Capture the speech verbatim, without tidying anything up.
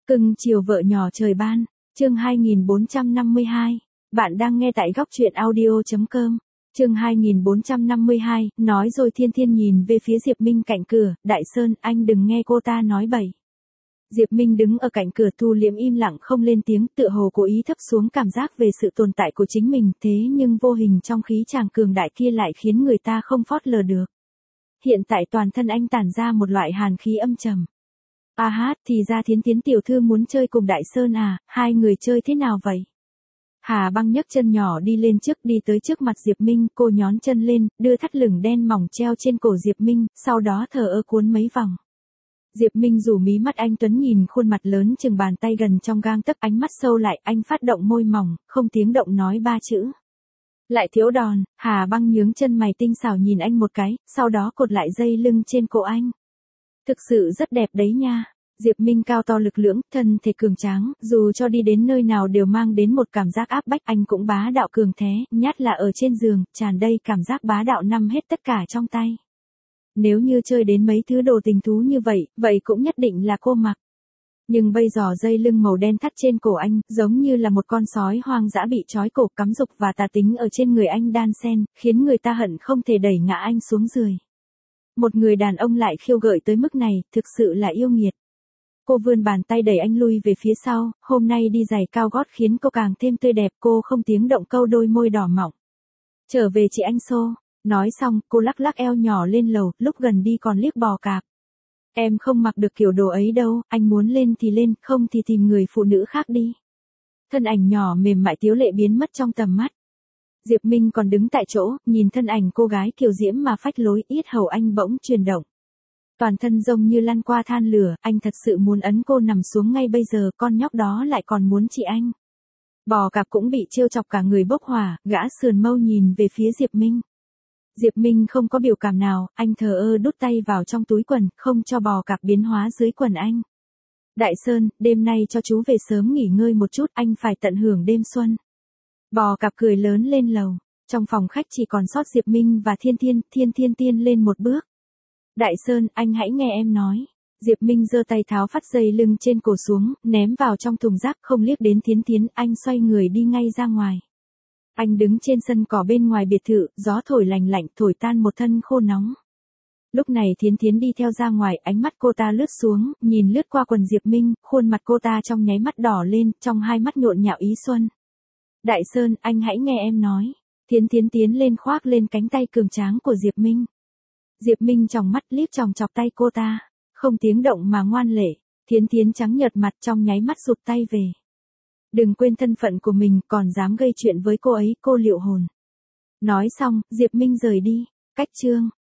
Cưng chiều vợ nhỏ trời ban, chương hai nghìn bốn trăm năm mươi hai. Bạn đang nghe tại góc truyện audio chấm com. Chương hai nghìn bốn trăm năm mươi hai, nói rồi Thiên Thiên nhìn về phía Diệp Minh cạnh cửa, Đại Sơn, anh đừng nghe cô ta nói bậy. Diệp Minh đứng ở cạnh cửa thu liễm im lặng không lên tiếng, tựa hồ cố ý thấp xuống cảm giác về sự tồn tại của chính mình, thế nhưng vô hình trong khí chàng cường đại kia lại khiến người ta không phớt lờ được. Hiện tại toàn thân anh tản ra một loại hàn khí âm trầm. À hát, thì ra Thiến Thiến tiểu thư muốn chơi cùng Đại Sơn à, hai người chơi thế nào vậy? Hà Băng nhấc chân nhỏ đi lên trước, đi tới trước mặt Diệp Minh, cô nhón chân lên, đưa thắt lưng đen mỏng treo trên cổ Diệp Minh, sau đó thờ ơ cuốn mấy vòng. Diệp Minh rủ mí mắt, anh tuấn nhìn khuôn mặt lớn chừng bàn tay gần trong gang tấc, ánh mắt sâu lại, anh phát động môi mỏng, không tiếng động nói ba chữ. Lại thiếu đòn. Hà Băng nhướng chân mày tinh xảo nhìn anh một cái, sau đó cột lại dây lưng trên cổ anh. Thực sự rất đẹp đấy nha. Diệp Minh cao to lực lưỡng, thân thể cường tráng, dù cho đi đến nơi nào đều mang đến một cảm giác áp bách, anh cũng bá đạo cường thế, nhất là ở trên giường, tràn đầy cảm giác bá đạo nắm hết tất cả trong tay. Nếu như chơi đến mấy thứ đồ tình thú như vậy, vậy cũng nhất định là cô mặc. Nhưng bây giờ dây lưng màu đen thắt trên cổ anh, giống như là một con sói hoang dã bị trói cổ, cắm dục và tà tính ở trên người anh đan xen, khiến người ta hận không thể đẩy ngã anh xuống giường. Một người đàn ông lại khiêu gợi tới mức này, thực sự là yêu nghiệt. Cô vươn bàn tay đẩy anh lui về phía sau, hôm nay đi giày cao gót khiến cô càng thêm tươi đẹp, cô không tiếng động câu đôi môi đỏ mọng. Trở về chị anh xô. Nói xong, cô lắc lắc eo nhỏ lên lầu, lúc gần đi còn liếc Bò Cạp. Em không mặc được kiểu đồ ấy đâu, anh muốn lên thì lên, không thì tìm người phụ nữ khác đi. Thân ảnh nhỏ mềm mại tiếu lệ biến mất trong tầm mắt. Diệp Minh còn đứng tại chỗ, nhìn thân ảnh cô gái kiều diễm mà phách lối, yết hầu anh bỗng chuyển động. Toàn thân giống như lăn qua than lửa, anh thật sự muốn ấn cô nằm xuống ngay bây giờ, con nhóc đó lại còn muốn chị anh. Bò Cạp cũng bị trêu chọc cả người bốc hỏa, gã sườn mâu nhìn về phía Diệp Minh. Diệp Minh không có biểu cảm nào, anh thờ ơ đút tay vào trong túi quần, không cho Bò Cạp biến hóa dưới quần anh. Đại Sơn, đêm nay cho chú về sớm nghỉ ngơi một chút, anh phải tận hưởng đêm xuân. Bò Cạp cười lớn lên lầu, trong phòng khách chỉ còn sót Diệp Minh và Thiên Thiên, Thiên Thiên tiên lên một bước. Đại Sơn, anh hãy nghe em nói. Diệp Minh giơ tay tháo phát dây lưng trên cổ xuống, ném vào trong thùng rác, không liếc đến Thiến Thiến, anh xoay người đi ngay ra ngoài. Anh đứng trên sân cỏ bên ngoài biệt thự, gió thổi lành lạnh thổi tan một thân khô nóng. Lúc này Thiến Thiến đi theo ra ngoài, ánh mắt cô ta lướt xuống, nhìn lướt qua quần Diệp Minh, khuôn mặt cô ta trong nháy mắt đỏ lên, trong hai mắt nhộn nhạo ý xuân. Đại Sơn, anh hãy nghe em nói. Thiến Thiến tiến lên khoác lên cánh tay cường tráng của Diệp Minh. Diệp Minh tròng mắt liếc chòng chọc tay cô ta, không tiếng động mà ngoan lệ. Thiến Thiến trắng nhợt mặt trong nháy mắt rụt tay về. Đừng quên thân phận của mình, còn dám gây chuyện với cô ấy, cô liệu hồn. Nói xong, Diệp Minh rời đi. Cách chương